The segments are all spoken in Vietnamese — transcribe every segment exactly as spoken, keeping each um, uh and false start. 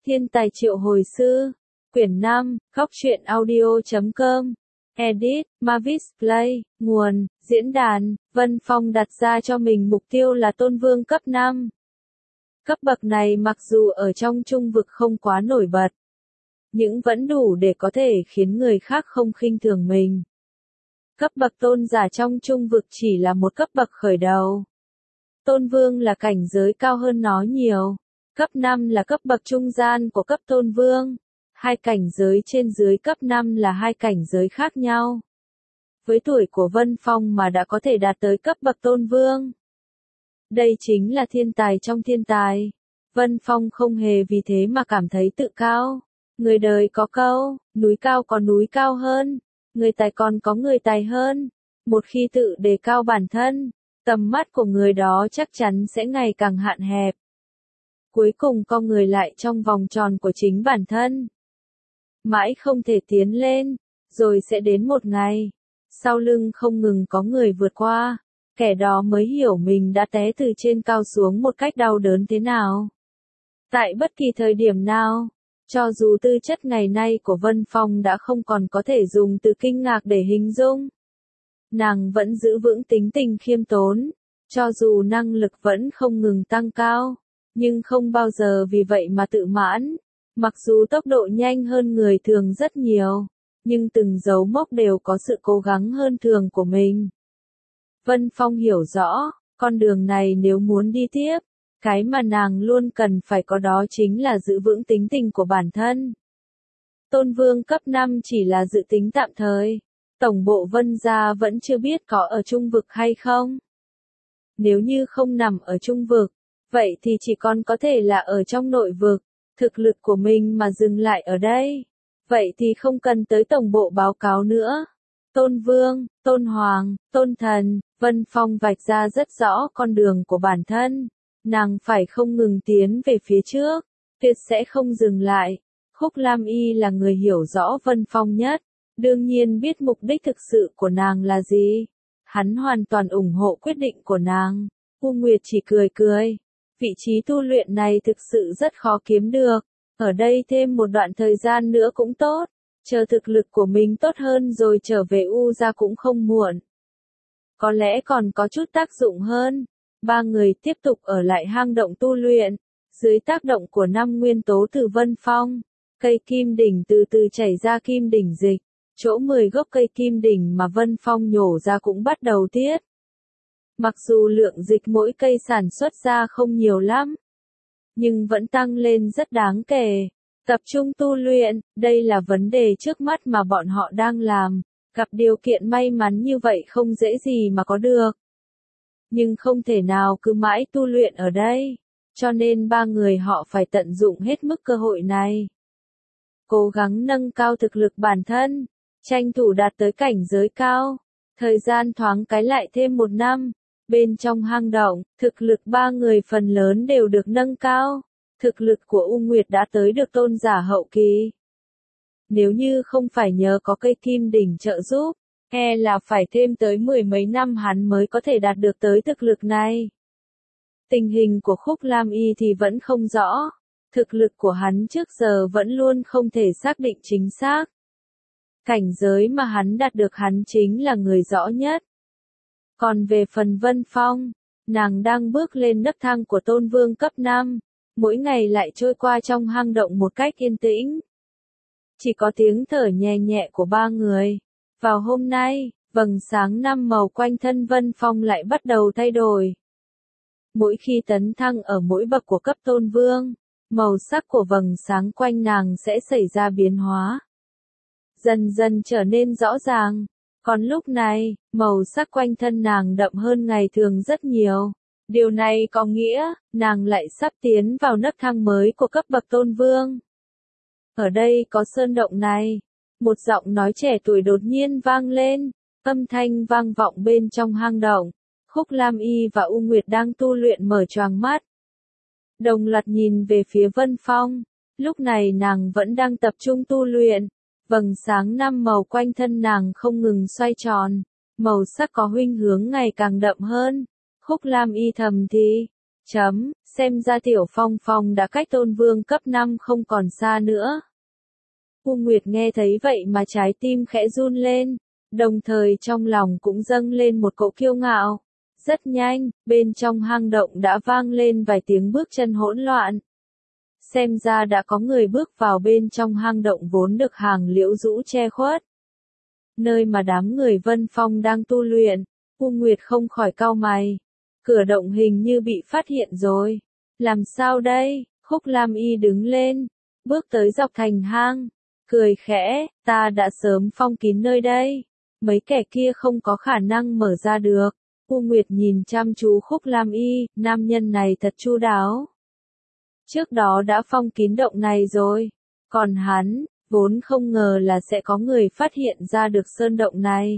Thiên tài triệu hồi sư. Quyển năm, góc truyện audio chấm com. Edit, Mavis Play. Nguồn, diễn đàn. Vân Phong đặt ra cho mình mục tiêu là tôn vương cấp năm. Cấp bậc này mặc dù ở trong trung vực không quá nổi bật, nhưng vẫn đủ để có thể khiến người khác không khinh thường mình. Cấp bậc tôn giả trong trung vực chỉ là một cấp bậc khởi đầu. Tôn vương là cảnh giới cao hơn nó nhiều. Cấp năm là cấp bậc trung gian của cấp tôn vương. Hai cảnh giới trên dưới cấp năm là hai cảnh giới khác nhau. Với tuổi của Vân Phong mà đã có thể đạt tới cấp bậc tôn vương. Đây chính là thiên tài trong thiên tài. Vân Phong không hề vì thế mà cảm thấy tự cao. Người đời có câu, núi cao có núi cao hơn, người tài còn có người tài hơn. Một khi tự đề cao bản thân, tầm mắt của người đó chắc chắn sẽ ngày càng hạn hẹp. Cuối cùng con người lại trong vòng tròn của chính bản thân. Mãi không thể tiến lên, rồi sẽ đến một ngày, sau lưng không ngừng có người vượt qua, kẻ đó mới hiểu mình đã té từ trên cao xuống một cách đau đớn thế nào. Tại bất kỳ thời điểm nào, cho dù tư chất ngày nay của Vân Phong đã không còn có thể dùng từ kinh ngạc để hình dung, nàng vẫn giữ vững tính tình khiêm tốn, cho dù năng lực vẫn không ngừng tăng cao, nhưng không bao giờ vì vậy mà tự mãn. Mặc dù tốc độ nhanh hơn người thường rất nhiều, nhưng từng dấu mốc đều có sự cố gắng hơn thường của mình. Vân Phong hiểu rõ, con đường này nếu muốn đi tiếp, cái mà nàng luôn cần phải có đó chính là giữ vững tính tình của bản thân. Tôn vương cấp năm chỉ là dự tính tạm thời, tổng bộ Vân gia vẫn chưa biết có ở trung vực hay không. Nếu như không nằm ở trung vực, vậy thì chỉ còn có thể là ở trong nội vực. Thực lực của mình mà dừng lại ở đây, vậy thì không cần tới tổng bộ báo cáo nữa. Tôn vương, tôn hoàng, tôn thần, Vân Phong vạch ra rất rõ con đường của bản thân. Nàng phải không ngừng tiến về phía trước, tuyệt sẽ không dừng lại. Khúc Lam Y là người hiểu rõ Vân Phong nhất, đương nhiên biết mục đích thực sự của nàng là gì. Hắn hoàn toàn ủng hộ quyết định của nàng. U Nguyệt chỉ cười cười. Vị trí tu luyện này thực sự rất khó kiếm được. Ở đây thêm một đoạn thời gian nữa cũng tốt. Chờ thực lực của mình tốt hơn rồi trở về U gia cũng không muộn. Có lẽ còn có chút tác dụng hơn. Ba người tiếp tục ở lại hang động tu luyện. Dưới tác động của năm nguyên tố từ Vân Phong, cây kim đỉnh từ từ chảy ra kim đỉnh dịch. Chỗ mười gốc cây kim đỉnh mà Vân Phong nhổ ra cũng bắt đầu tiết. Mặc dù lượng dịch mỗi cây sản xuất ra không nhiều lắm, nhưng vẫn tăng lên rất đáng kể. Tập trung tu luyện, đây là vấn đề trước mắt mà bọn họ đang làm. Gặp điều kiện may mắn như vậy không dễ gì mà có được. Nhưng không thể nào cứ mãi tu luyện ở đây, cho nên ba người họ phải tận dụng hết mức cơ hội này. Cố gắng nâng cao thực lực bản thân, tranh thủ đạt tới cảnh giới cao. Thời gian thoáng cái lại thêm một năm. Bên trong hang động, thực lực ba người phần lớn đều được nâng cao. Thực lực của U Nguyệt đã tới được tôn giả hậu kỳ. Nếu như không phải nhờ có cây kim đỉnh trợ giúp, e là phải thêm tới mười mấy năm hắn mới có thể đạt được tới thực lực này. Tình hình của Khúc Lam Y thì vẫn không rõ. Thực lực của hắn trước giờ vẫn luôn không thể xác định chính xác. Cảnh giới mà hắn đạt được hắn chính là người rõ nhất. Còn về phần Vân Phong, nàng đang bước lên nấc thang của tôn vương cấp năm, mỗi ngày lại trôi qua trong hang động một cách yên tĩnh. Chỉ có tiếng thở nhẹ nhẹ của ba người. Vào hôm nay, vầng sáng năm màu quanh thân Vân Phong lại bắt đầu thay đổi. Mỗi khi tấn thăng ở mỗi bậc của cấp tôn vương, màu sắc của vầng sáng quanh nàng sẽ xảy ra biến hóa. Dần dần trở nên rõ ràng. Còn lúc này, màu sắc quanh thân nàng đậm hơn ngày thường rất nhiều. Điều này có nghĩa, nàng lại sắp tiến vào nấc thang mới của cấp bậc tôn vương. Ở đây có sơn động này. Một giọng nói trẻ tuổi đột nhiên vang lên, âm thanh vang vọng bên trong hang động. Khúc Lam Y và U Nguyệt đang tu luyện mở choàng mắt. Đồng loạt nhìn về phía Vân Phong. Lúc này nàng vẫn đang tập trung tu luyện. Vầng sáng năm màu quanh thân nàng không ngừng xoay tròn, màu sắc có khuynh hướng ngày càng đậm hơn. Khúc Lam Y thầm thì, Chấm, xem ra Tiểu Phong Phong đã cách Tôn Vương cấp năm không còn xa nữa. U Nguyệt nghe thấy vậy mà trái tim khẽ run lên, đồng thời trong lòng cũng dâng lên một cỗ kiêu ngạo. Rất nhanh, bên trong hang động đã vang lên vài tiếng bước chân hỗn loạn. Xem ra đã có người bước vào bên trong hang động vốn được hàng liễu rũ che khuất. Nơi mà đám người Vân Phong đang tu luyện, U Nguyệt không khỏi cau mày. Cửa động hình như bị phát hiện rồi. Làm sao đây? Khúc Lam Y đứng lên, bước tới dọc thành hang, cười khẽ, ta đã sớm phong kín nơi đây. Mấy kẻ kia không có khả năng mở ra được. U Nguyệt nhìn chăm chú Khúc Lam Y, nam nhân này thật chu đáo. Trước đó đã phong kín động này rồi. Còn hắn, vốn không ngờ là sẽ có người phát hiện ra được sơn động này.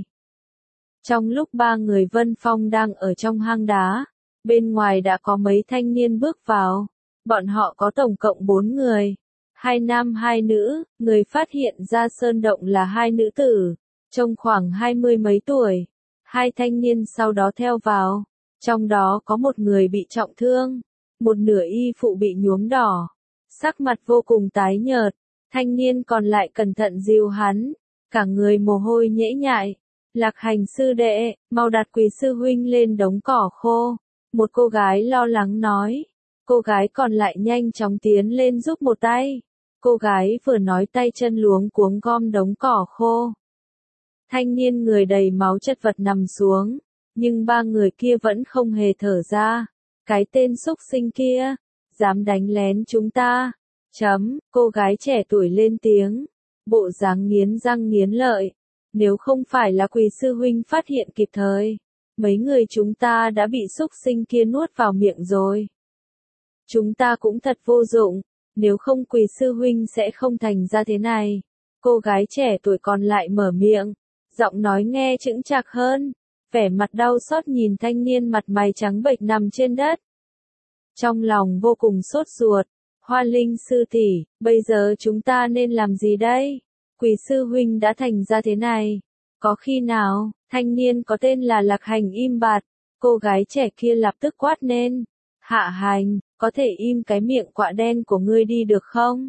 Trong lúc ba người Vân Phong đang ở trong hang đá, bên ngoài đã có mấy thanh niên bước vào. Bọn họ có tổng cộng bốn người. Hai nam hai nữ, người phát hiện ra sơn động là hai nữ tử, trông khoảng hai mươi mấy tuổi. Hai thanh niên sau đó theo vào. Trong đó có một người bị trọng thương, một nửa y phụ bị nhuốm đỏ, sắc mặt vô cùng tái nhợt. Thanh niên còn lại cẩn thận dìu hắn, cả người mồ hôi nhễ nhại. Lạc Hành sư đệ, mau đặt Quỳ sư huynh lên đống cỏ khô. Một cô gái lo lắng nói. Cô gái còn lại nhanh chóng tiến lên giúp một tay. Cô gái vừa nói tay chân luống cuống gom đống cỏ khô. Thanh niên người đầy máu chật vật nằm xuống, nhưng ba người kia vẫn không hề thở ra. Cái tên xúc sinh kia, dám đánh lén chúng ta. Chấm, cô gái trẻ tuổi lên tiếng, bộ dáng nghiến răng nghiến lợi. Nếu không phải là Quỳ sư huynh phát hiện kịp thời, mấy người chúng ta đã bị xúc sinh kia nuốt vào miệng rồi. Chúng ta cũng thật vô dụng, nếu không Quỳ sư huynh sẽ không thành ra thế này. Cô gái trẻ tuổi còn lại mở miệng, giọng nói nghe chững chạc hơn, vẻ mặt đau xót nhìn thanh niên mặt mày trắng bệch nằm trên đất. Trong lòng vô cùng sốt ruột, Hoa Linh sư tỷ, bây giờ chúng ta nên làm gì đây? Quỳ sư huynh đã thành ra thế này. Có khi nào, thanh niên có tên là Lạc Hành im bặt, cô gái trẻ kia lập tức quát lên. Hạ Hành, có thể im cái miệng quạ đen của ngươi đi được không?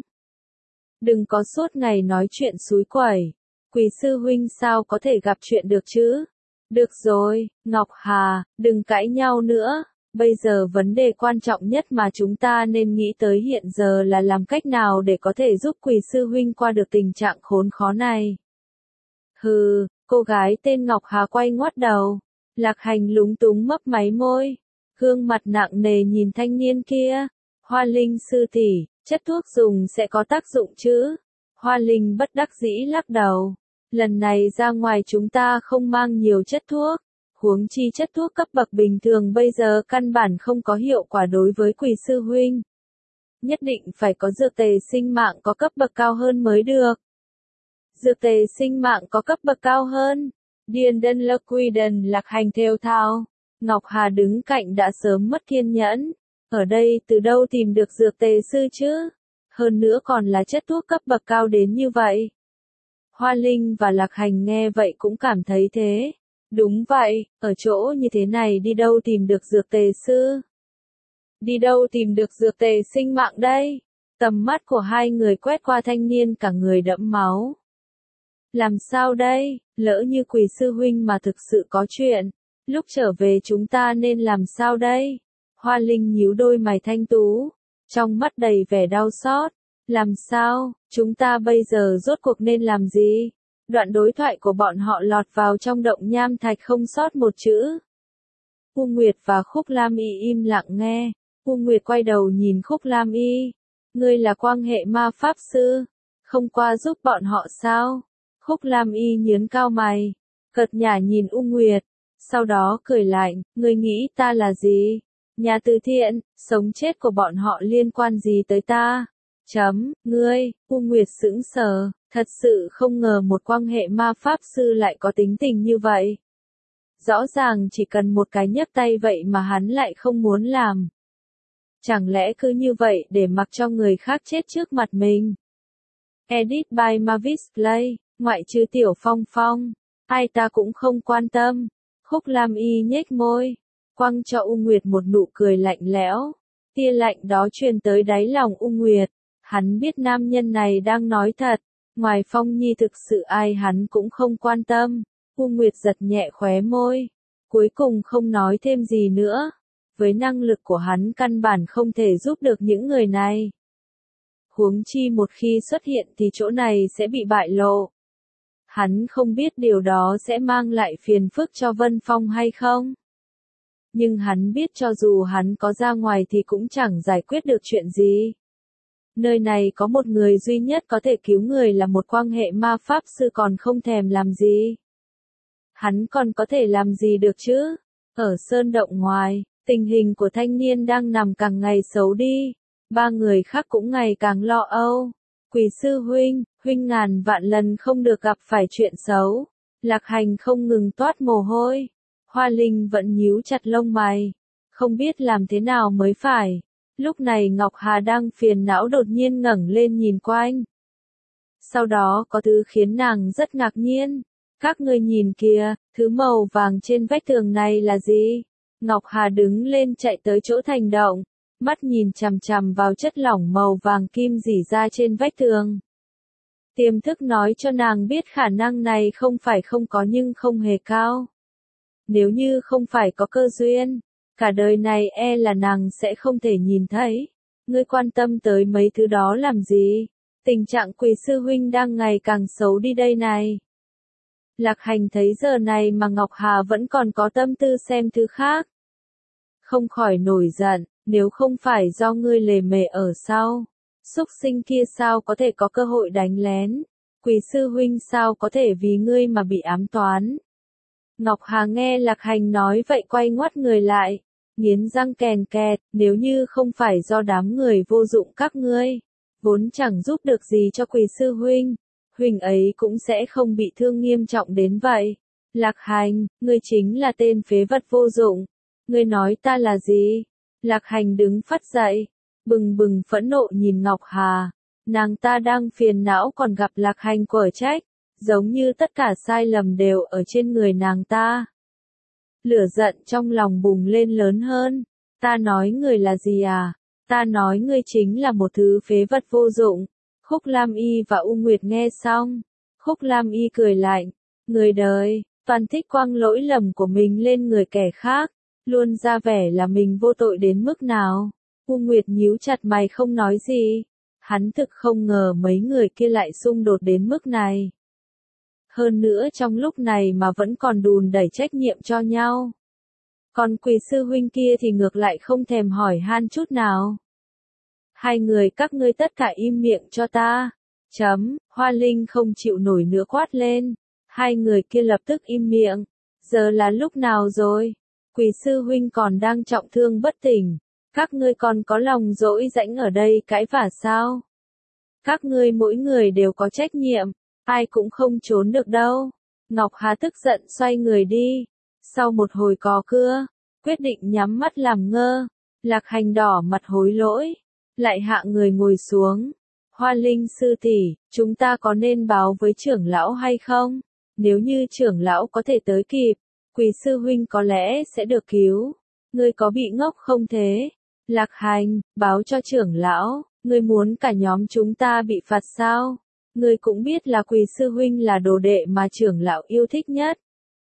Đừng có suốt ngày nói chuyện xúi quẩy. Quỳ sư huynh sao có thể gặp chuyện được chứ? Được rồi, Ngọc Hà, đừng cãi nhau nữa. Bây giờ vấn đề quan trọng nhất mà chúng ta nên nghĩ tới hiện giờ là làm cách nào để có thể giúp Quỳ sư huynh qua được tình trạng khốn khó này. Hừ, cô gái tên Ngọc Hà quay ngoắt đầu. Lạc Hành lúng túng mấp máy môi, gương mặt nặng nề nhìn thanh niên kia. Hoa Linh sư tỷ, chất thuốc dùng sẽ có tác dụng chứ? Hoa Linh bất đắc dĩ lắc đầu. Lần này ra ngoài chúng ta không mang nhiều chất thuốc. Huống chi chất thuốc cấp bậc bình thường bây giờ căn bản không có hiệu quả đối với Quỳ sư huynh. Nhất định phải có dược tề sinh mạng có cấp bậc cao hơn mới được. Dược tề sinh mạng có cấp bậc cao hơn. Điền Đơn Lơ Quy Đần Lạc Hành thều thào. Ngọc Hà đứng cạnh đã sớm mất kiên nhẫn. Ở đây từ đâu tìm được dược tề sư chứ? Hơn nữa còn là chất thuốc cấp bậc cao đến như vậy. Hoa Linh và Lạc Hành nghe vậy cũng cảm thấy thế. Đúng vậy, ở chỗ như thế này đi đâu tìm được dược tề sư? Đi đâu tìm được dược tề sinh mạng đây? Tầm mắt của hai người quét qua thanh niên cả người đẫm máu. Làm sao đây, lỡ như Quỳ sư huynh mà thực sự có chuyện, lúc trở về chúng ta nên làm sao đây? Hoa Linh nhíu đôi mày thanh tú, trong mắt đầy vẻ đau xót. Làm sao, chúng ta bây giờ rốt cuộc nên làm gì? Đoạn đối thoại của bọn họ lọt vào trong động nham thạch không sót một chữ. U Nguyệt và Khúc Lam Y im lặng nghe. U Nguyệt quay đầu nhìn Khúc Lam Y. Ngươi là quan hệ ma pháp sư, không qua giúp bọn họ sao? Khúc Lam Y nhướng cao mày, cợt nhả nhìn U Nguyệt, sau đó cười lạnh, ngươi nghĩ ta là gì? Nhà từ thiện, sống chết của bọn họ liên quan gì tới ta? Chấm, ngươi, U Nguyệt sững sờ, thật sự không ngờ một quan hệ ma pháp sư lại có tính tình như vậy. Rõ ràng chỉ cần một cái nhấc tay vậy mà hắn lại không muốn làm. Chẳng lẽ cứ như vậy để mặc cho người khác chết trước mặt mình? Edit by Mavis Play, ngoại trừ Tiểu Phong Phong, ai ta cũng không quan tâm. Khúc Lam Y nhếch môi, quăng cho U Nguyệt một nụ cười lạnh lẽo. Tia lạnh đó truyền tới đáy lòng U Nguyệt. Hắn biết nam nhân này đang nói thật. Ngoài Phong Nhi thực sự ai hắn cũng không quan tâm. U Nguyệt giật nhẹ khóe môi. Cuối cùng không nói thêm gì nữa. Với năng lực của hắn căn bản không thể giúp được những người này. Huống chi một khi xuất hiện thì chỗ này sẽ bị bại lộ. Hắn không biết điều đó sẽ mang lại phiền phức cho Vân Phong hay không. Nhưng hắn biết cho dù hắn có ra ngoài thì cũng chẳng giải quyết được chuyện gì. Nơi này có một người duy nhất có thể cứu người là một quan hệ ma pháp sư còn không thèm làm gì. Hắn còn có thể làm gì được chứ? Ở sơn động ngoài, tình hình của thanh niên đang nằm càng ngày xấu đi. Ba người khác cũng ngày càng lo âu. Quỷ sư huynh, huynh ngàn vạn lần không được gặp phải chuyện xấu. Lạc Hành không ngừng toát mồ hôi. Hoa Linh vẫn nhíu chặt lông mày. Không biết làm thế nào mới phải. Lúc này Ngọc Hà đang phiền não đột nhiên ngẩng lên nhìn quanh. Sau đó có thứ khiến nàng rất ngạc nhiên. Các ngươi nhìn kìa, thứ màu vàng trên vách tường này là gì? Ngọc Hà đứng lên chạy tới chỗ thành động. Mắt nhìn chằm chằm vào chất lỏng màu vàng kim rỉ ra trên vách tường. Tiềm thức nói cho nàng biết khả năng này không phải không có nhưng không hề cao. Nếu như không phải có cơ duyên, cả đời này e là nàng sẽ không thể nhìn thấy. Ngươi quan tâm tới mấy thứ đó làm gì? Tình trạng quỷ sư huynh đang ngày càng xấu đi đây này. Lạc Hành thấy giờ này mà Ngọc Hà vẫn còn có tâm tư xem thứ khác. Không khỏi nổi giận, nếu không phải do ngươi lề mề ở sau. Súc sinh kia sao có thể có cơ hội đánh lén? Quỷ sư huynh sao có thể vì ngươi mà bị ám toán? Ngọc Hà nghe Lạc Hành nói vậy quay ngoắt người lại, nghiến răng kèn kẹt, nếu như không phải do đám người vô dụng các ngươi, vốn chẳng giúp được gì cho quỷ sư huynh, huynh ấy cũng sẽ không bị thương nghiêm trọng đến vậy. Lạc Hành, ngươi chính là tên phế vật vô dụng. Ngươi nói ta là gì? Lạc Hành đứng phắt dậy, bừng bừng phẫn nộ nhìn Ngọc Hà. Nàng ta đang phiền não còn gặp Lạc Hành quở trách, giống như tất cả sai lầm đều ở trên người nàng ta. Lửa giận trong lòng bùng lên lớn hơn. Ta nói người là gì à? Ta nói ngươi chính là một thứ phế vật vô dụng. Khúc Lam Y và U Nguyệt nghe xong. Khúc Lam Y cười lạnh. Người đời, toàn thích quăng lỗi lầm của mình lên người kẻ khác. Luôn ra vẻ là mình vô tội đến mức nào. U Nguyệt nhíu chặt mày không nói gì. Hắn thực không ngờ mấy người kia lại xung đột đến mức này. Hơn nữa trong lúc này mà vẫn còn đùn đẩy trách nhiệm cho nhau. Còn quỷ sư huynh kia thì ngược lại không thèm hỏi han chút nào. Hai người các ngươi tất cả im miệng cho ta. Chấm, Hoa Linh không chịu nổi nữa quát lên. Hai người kia lập tức im miệng. Giờ là lúc nào rồi? Quỷ sư huynh còn đang trọng thương bất tỉnh. Các ngươi còn có lòng dỗi rãnh ở đây cãi vả sao? Các ngươi mỗi người đều có trách nhiệm. Ai cũng không trốn được đâu. Ngọc Hà tức giận xoay người đi. Sau một hồi cò cưa, quyết định nhắm mắt làm ngơ. Lạc Hành đỏ mặt hối lỗi. Lại hạ người ngồi xuống. Hoa Linh sư tỷ, chúng ta có nên báo với trưởng lão hay không? Nếu như trưởng lão có thể tới kịp, quỷ sư huynh có lẽ sẽ được cứu. Ngươi có bị ngốc không thế? Lạc Hành, báo cho trưởng lão, ngươi muốn cả nhóm chúng ta bị phạt sao? Ngươi cũng biết là quỷ sư huynh là đồ đệ mà trưởng lão yêu thích nhất.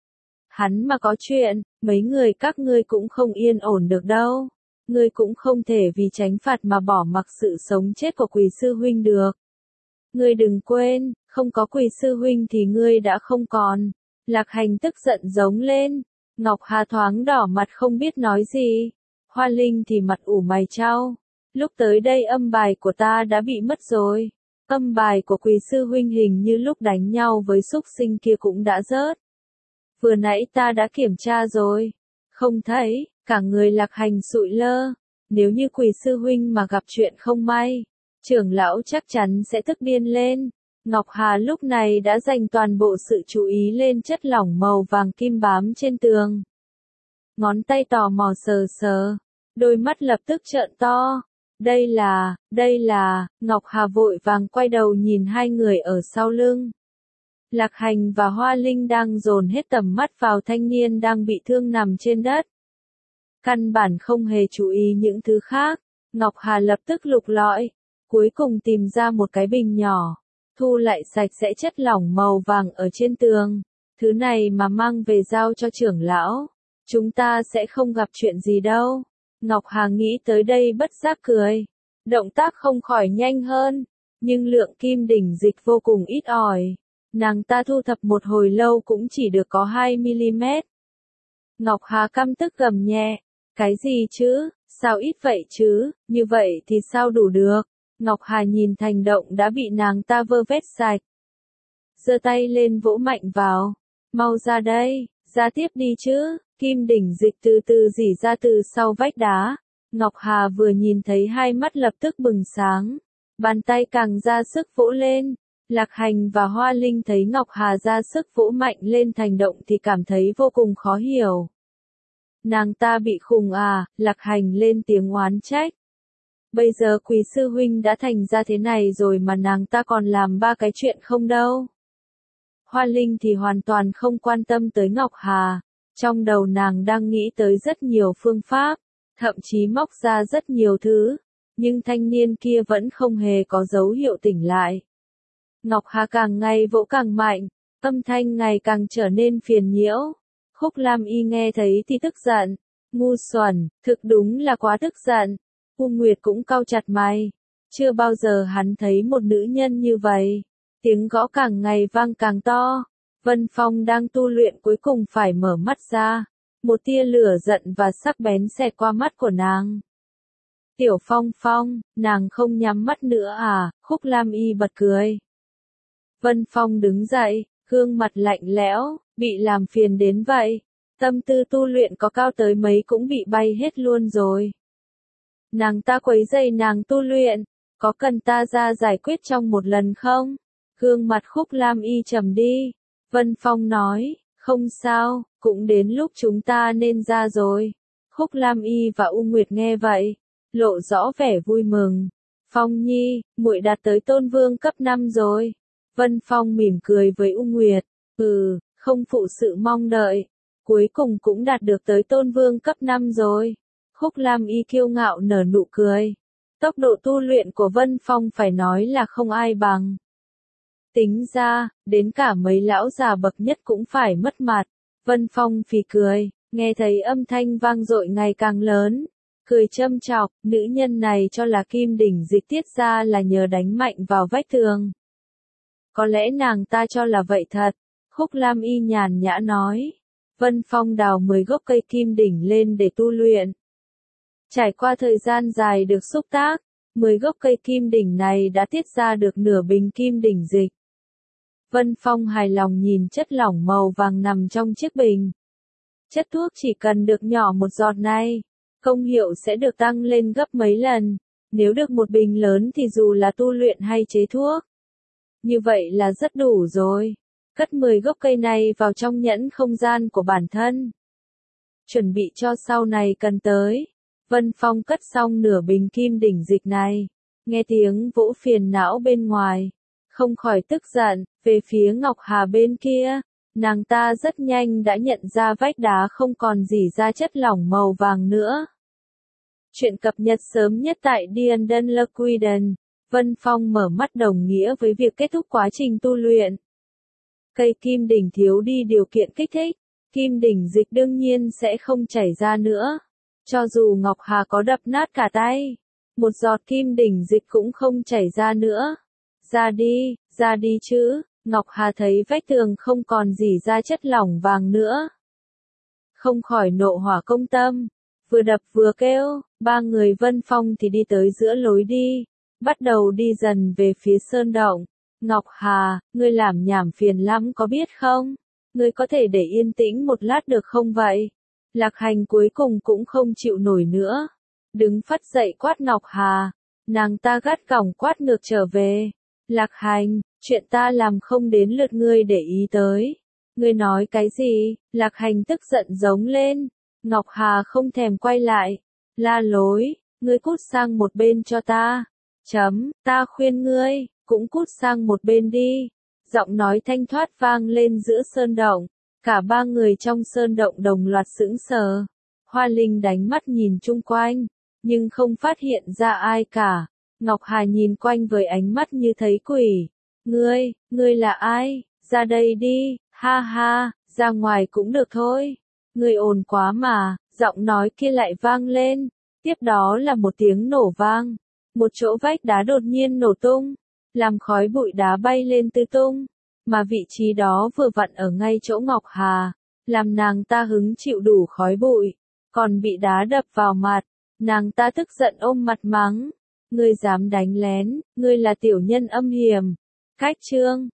Hắn mà có chuyện, mấy người các ngươi cũng không yên ổn được đâu. Ngươi cũng không thể vì tránh phạt mà bỏ mặc sự sống chết của quỷ sư huynh được. Ngươi đừng quên, không có quỷ sư huynh thì ngươi đã không còn. Lạc Hành tức giận giống lên. Ngọc Hà thoáng đỏ mặt không biết nói gì. Hoa Linh thì mặt ủ mày chau. Lúc tới đây âm bài của ta đã bị mất rồi. Âm bài của quỷ sư huynh hình như lúc đánh nhau với súc sinh kia cũng đã rớt. Vừa nãy ta đã kiểm tra rồi. Không thấy, cả người Lạc Hành sụi lơ. Nếu như quỷ sư huynh mà gặp chuyện không may, trưởng lão chắc chắn sẽ tức điên lên. Ngọc Hà lúc này đã dành toàn bộ sự chú ý lên chất lỏng màu vàng kim bám trên tường. Ngón tay tò mò sờ sờ, đôi mắt lập tức trợn to. Đây là, đây là, Ngọc Hà vội vàng quay đầu nhìn hai người ở sau lưng. Lạc Hành và Hoa Linh đang dồn hết tầm mắt vào thanh niên đang bị thương nằm trên đất. căn bản không hề chú ý những thứ khác. Ngọc Hà lập tức lục lọi, cuối cùng tìm ra một cái bình nhỏ, thu lại sạch sẽ chất lỏng màu vàng ở trên tường. Thứ này mà mang về giao cho trưởng lão, chúng ta sẽ không gặp chuyện gì đâu. Ngọc Hà nghĩ tới đây bất giác cười. Động tác không khỏi nhanh hơn, nhưng lượng kim đỉnh dịch vô cùng ít ỏi. Nàng ta thu thập một hồi lâu cũng chỉ được có hai mi-li-mét. Ngọc Hà căm tức gầm nhẹ. Cái gì chứ, sao ít vậy chứ, như vậy thì sao đủ được. Ngọc Hà nhìn thành động đã bị nàng ta vơ vét sạch. Giơ tay lên vỗ mạnh vào. Mau ra đây, ra tiếp đi chứ. Kim đỉnh dịch từ từ rỉ ra từ sau vách đá. Ngọc Hà vừa nhìn thấy hai mắt lập tức bừng sáng. Bàn tay càng ra sức vỗ lên. Lạc Hành và Hoa Linh thấy Ngọc Hà ra sức vỗ mạnh lên thành động thì cảm thấy vô cùng khó hiểu. Nàng ta bị khùng à, Lạc Hành lên tiếng oán trách. Bây giờ Quý sư huynh đã thành ra thế này rồi mà nàng ta còn làm ba cái chuyện không đâu. Hoa Linh thì hoàn toàn không quan tâm tới Ngọc Hà. Trong đầu nàng đang nghĩ tới rất nhiều phương pháp, thậm chí móc ra rất nhiều thứ. Nhưng thanh niên kia vẫn không hề có dấu hiệu tỉnh lại. Ngọc Hà càng ngày vỗ càng mạnh, âm thanh ngày càng trở nên phiền nhiễu. Khúc Lam Y nghe thấy thì tức giận. Ngu xuẩn, thực đúng là quá tức giận. U Nguyệt cũng cau chặt mày. Chưa bao giờ hắn thấy một nữ nhân như vậy. Tiếng gõ càng ngày vang càng to. Vân Phong đang tu luyện cuối cùng phải mở mắt ra. Một tia lửa giận và sắc bén xẹt qua mắt của nàng. Tiểu Phong Phong, nàng không nhắm mắt nữa à? Khúc Lam Y bật cười. Vân Phong đứng dậy, gương mặt lạnh lẽo, bị làm phiền đến vậy. Tâm tư tu luyện có cao tới mấy cũng bị bay hết luôn rồi. Nàng ta quấy rầy nàng tu luyện, có cần ta ra giải quyết trong một lần không? Gương mặt Khúc Lam Y trầm đi. Vân Phong nói, không sao, cũng đến lúc chúng ta nên ra rồi. Khúc Lam Y và U Nguyệt nghe vậy, lộ rõ vẻ vui mừng. Phong Nhi, muội đạt tới tôn vương cấp năm rồi. Vân Phong mỉm cười với U Nguyệt, ừ, không phụ sự mong đợi, cuối cùng cũng đạt được tới tôn vương cấp năm rồi. Khúc Lam Y kiêu ngạo nở nụ cười. Tốc độ tu luyện của Vân Phong phải nói là không ai bằng. Tính ra, đến cả mấy lão già bậc nhất cũng phải mất mặt. Vân Phong phì cười, nghe thấy âm thanh vang dội ngày càng lớn. Cười châm chọc, nữ nhân này cho là kim đỉnh dịch tiết ra là nhờ đánh mạnh vào vách tường. Có lẽ nàng ta cho là vậy thật. Khúc Lam Y nhàn nhã nói. Vân Phong đào mười gốc cây kim đỉnh lên để tu luyện. Trải qua thời gian dài được xúc tác, mười gốc cây kim đỉnh này đã tiết ra được nửa bình kim đỉnh dịch. Vân Phong hài lòng nhìn chất lỏng màu vàng nằm trong chiếc bình. Chất thuốc chỉ cần được nhỏ một giọt này, công hiệu sẽ được tăng lên gấp mấy lần. Nếu được một bình lớn thì dù là tu luyện hay chế thuốc, như vậy là rất đủ rồi. Cất mười gốc cây này vào trong nhẫn không gian của bản thân. Chuẩn bị cho sau này cần tới. Vân Phong cất xong nửa bình kim đỉnh dịch này. Nghe tiếng vỗ phiền não bên ngoài. Không khỏi tức giận, về phía Ngọc Hà bên kia. Nàng ta rất nhanh đã nhận ra vách đá không còn rỉ ra chất lỏng màu vàng nữa. Chuyện cập nhật sớm nhất tại Diandon Laquiden. Vân Phong mở mắt đồng nghĩa với việc kết thúc quá trình tu luyện. Cây kim đỉnh thiếu đi điều kiện kích thích, kim đỉnh dịch đương nhiên sẽ không chảy ra nữa. Cho dù Ngọc Hà có đập nát cả tay, một giọt kim đỉnh dịch cũng không chảy ra nữa. Ra đi, ra đi chứ. Ngọc Hà thấy vách tường không còn rỉ ra chất lỏng vàng nữa. Không khỏi nộ hỏa công tâm, vừa đập vừa kêu. Ba người Vân Phong thì đi tới giữa lối đi, bắt đầu đi dần về phía sơn động. Ngọc Hà, ngươi làm nhảm phiền lắm có biết không? Ngươi có thể để yên tĩnh một lát được không vậy? Lạc Hành cuối cùng cũng không chịu nổi nữa. Đứng phắt dậy quát Ngọc Hà. Nàng ta gắt gỏng quát ngược trở về. Lạc Hành, chuyện ta làm không đến lượt ngươi để ý tới. Ngươi nói cái gì? Lạc Hành tức giận giống lên. Ngọc Hà không thèm quay lại. La lối, ngươi cút sang một bên cho ta. Chấm, ta khuyên ngươi, cũng cút sang một bên đi. Giọng nói thanh thoát vang lên giữa sơn động. Cả ba người trong sơn động đồng loạt sững sờ. Hoa Linh đánh mắt nhìn chung quanh, nhưng không phát hiện ra ai cả. Ngọc Hà nhìn quanh với ánh mắt như thấy quỷ. Ngươi, ngươi là ai? Ra đây đi, ha ha, ra ngoài cũng được thôi. Ngươi ồn quá mà, giọng nói kia lại vang lên. Tiếp đó là một tiếng nổ vang. Một chỗ vách đá đột nhiên nổ tung, làm khói bụi đá bay lên tứ tung. Mà vị trí đó vừa vặn ở ngay chỗ Ngọc Hà, làm nàng ta hứng chịu đủ khói bụi, còn bị đá đập vào mặt. Nàng ta tức giận ôm mặt mắng. Ngươi dám đánh lén, ngươi là tiểu nhân âm hiểm. Cách chương